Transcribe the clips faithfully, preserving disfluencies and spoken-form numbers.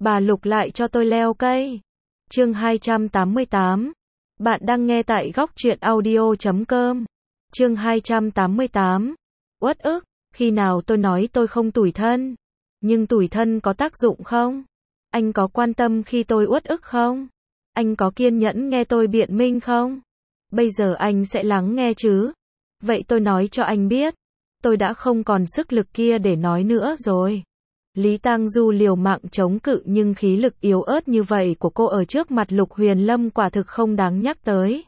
Bà Lục lại cho tôi leo cây. Chương hai trăm tám mươi tám. Bạn đang nghe tại góc truyện audio chấm com. Chương hai trăm tám mươi tám. Uất ức, khi nào tôi nói tôi không tủi thân? Nhưng tủi thân có tác dụng không? Anh có quan tâm khi tôi uất ức không? Anh có kiên nhẫn nghe tôi biện minh không? Bây giờ anh sẽ lắng nghe chứ? Vậy tôi nói cho anh biết, tôi đã không còn sức lực kia để nói nữa rồi. Lý Tang Du liều mạng chống cự nhưng khí lực yếu ớt như vậy của cô ở trước mặt Lục Huyền Lâm quả thực không đáng nhắc tới.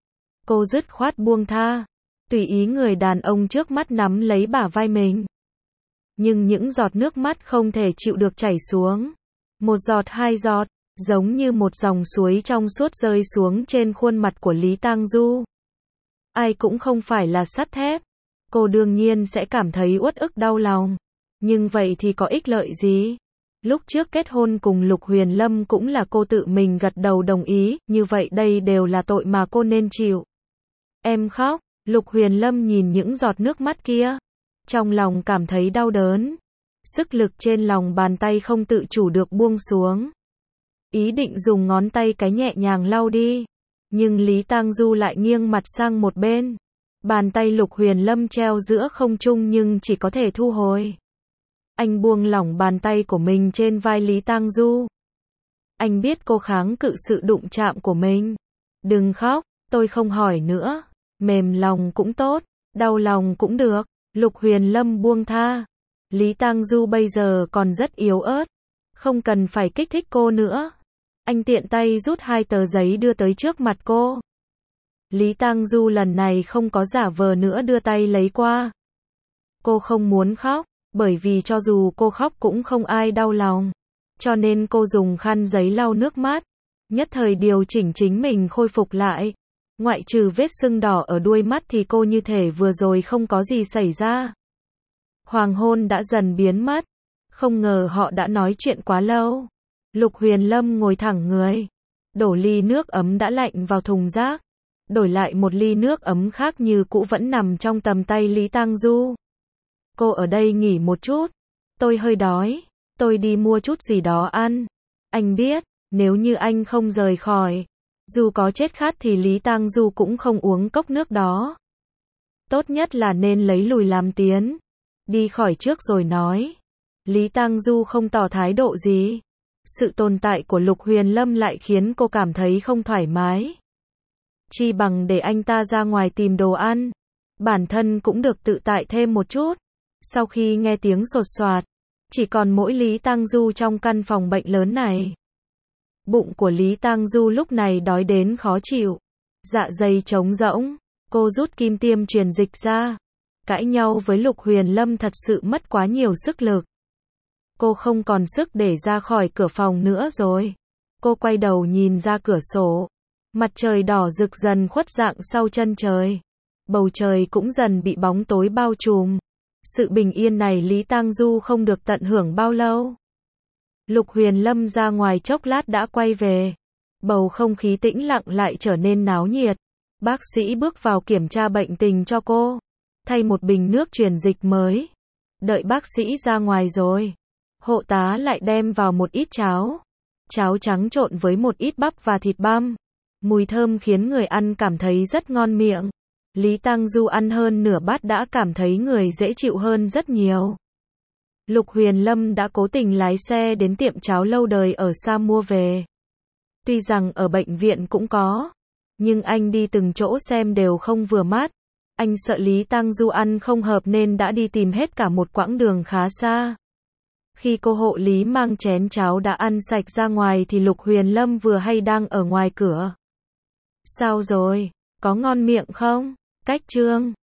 Cô dứt khoát buông tha, tùy ý người đàn ông trước mắt nắm lấy bả vai mình. Nhưng những giọt nước mắt không thể chịu được chảy xuống. Một giọt hai giọt, giống như một dòng suối trong suốt rơi xuống trên khuôn mặt của Lý Tang Du. Ai cũng không phải là sắt thép. Cô đương nhiên sẽ cảm thấy uất ức đau lòng. Nhưng vậy thì có ích lợi gì? Lúc trước kết hôn cùng Lục Huyền Lâm cũng là cô tự mình gật đầu đồng ý, như vậy đây đều là tội mà cô nên chịu. Em khóc, Lục Huyền Lâm nhìn những giọt nước mắt kia. Trong lòng cảm thấy đau đớn. Sức lực trên lòng bàn tay không tự chủ được buông xuống. Ý định dùng ngón tay cái nhẹ nhàng lau đi. Nhưng Lý Tang Du lại nghiêng mặt sang một bên. Bàn tay Lục Huyền Lâm treo giữa không trung nhưng chỉ có thể thu hồi. Anh buông lỏng bàn tay của mình trên vai Lý Tang Du. Anh biết cô kháng cự sự đụng chạm của mình. Đừng khóc, tôi không hỏi nữa. Mềm lòng cũng tốt, đau lòng cũng được. Lục Huyền Lâm buông tha. Lý Tang Du bây giờ còn rất yếu ớt. Không cần phải kích thích cô nữa. Anh tiện tay rút hai tờ giấy đưa tới trước mặt cô. Lý Tang Du lần này không có giả vờ nữa đưa tay lấy qua. Cô không muốn khóc, bởi vì cho dù cô khóc cũng không ai đau lòng. Cho nên cô dùng khăn giấy lau nước mắt. Nhất thời điều chỉnh chính mình khôi phục lại. Ngoại trừ vết sưng đỏ ở đuôi mắt thì cô như thể vừa rồi không có gì xảy ra. Hoàng hôn đã dần biến mất. Không ngờ họ đã nói chuyện quá lâu. Lục Huyền Lâm ngồi thẳng người. Đổ ly nước ấm đã lạnh vào thùng rác. Đổi lại một ly nước ấm khác như cũ vẫn nằm trong tầm tay Lý Tang Du. Cô ở đây nghỉ một chút. Tôi hơi đói. Tôi đi mua chút gì đó ăn. Anh biết, nếu như anh không rời khỏi, dù có chết khát thì Lý Tang Du cũng không uống cốc nước đó. Tốt nhất là nên lấy lùi làm tiến. Đi khỏi trước rồi nói. Lý Tang Du không tỏ thái độ gì. Sự tồn tại của Lục Huyền Lâm lại khiến cô cảm thấy không thoải mái. Chi bằng để anh ta ra ngoài tìm đồ ăn. Bản thân cũng được tự tại thêm một chút. Sau khi nghe tiếng sột soạt, chỉ còn mỗi Lý Tang Du trong căn phòng bệnh lớn này. Bụng của Lý Tang Du lúc này đói đến khó chịu. Dạ dày trống rỗng. Cô rút kim tiêm truyền dịch ra. Cãi nhau với Lục Huyền Lâm thật sự mất quá nhiều sức lực. Cô không còn sức để ra khỏi cửa phòng nữa rồi. Cô quay đầu nhìn ra cửa sổ. Mặt trời đỏ rực dần khuất dạng sau chân trời. Bầu trời cũng dần bị bóng tối bao trùm. Sự bình yên này Lý Tang Du không được tận hưởng bao lâu. Lục Huyền Lâm ra ngoài chốc lát đã quay về. Bầu không khí tĩnh lặng lại trở nên náo nhiệt. Bác sĩ bước vào kiểm tra bệnh tình cho cô. Thay một bình nước truyền dịch mới. Đợi bác sĩ ra ngoài rồi. Hộ tá lại đem vào một ít cháo. Cháo trắng trộn với một ít bắp và thịt băm. Mùi thơm khiến người ăn cảm thấy rất ngon miệng. Lý Tang Du ăn hơn nửa bát đã cảm thấy người dễ chịu hơn rất nhiều. Lục Huyền Lâm đã cố tình lái xe đến tiệm cháo lâu đời ở xa mua về. Tuy rằng ở bệnh viện cũng có, nhưng anh đi từng chỗ xem đều không vừa mắt. Anh sợ Lý Tang Du ăn không hợp nên đã đi tìm hết cả một quãng đường khá xa. Khi cô hộ lý mang chén cháo đã ăn sạch ra ngoài thì Lục Huyền Lâm vừa hay đang ở ngoài cửa. Sao rồi? Có ngon miệng không? Cách trương.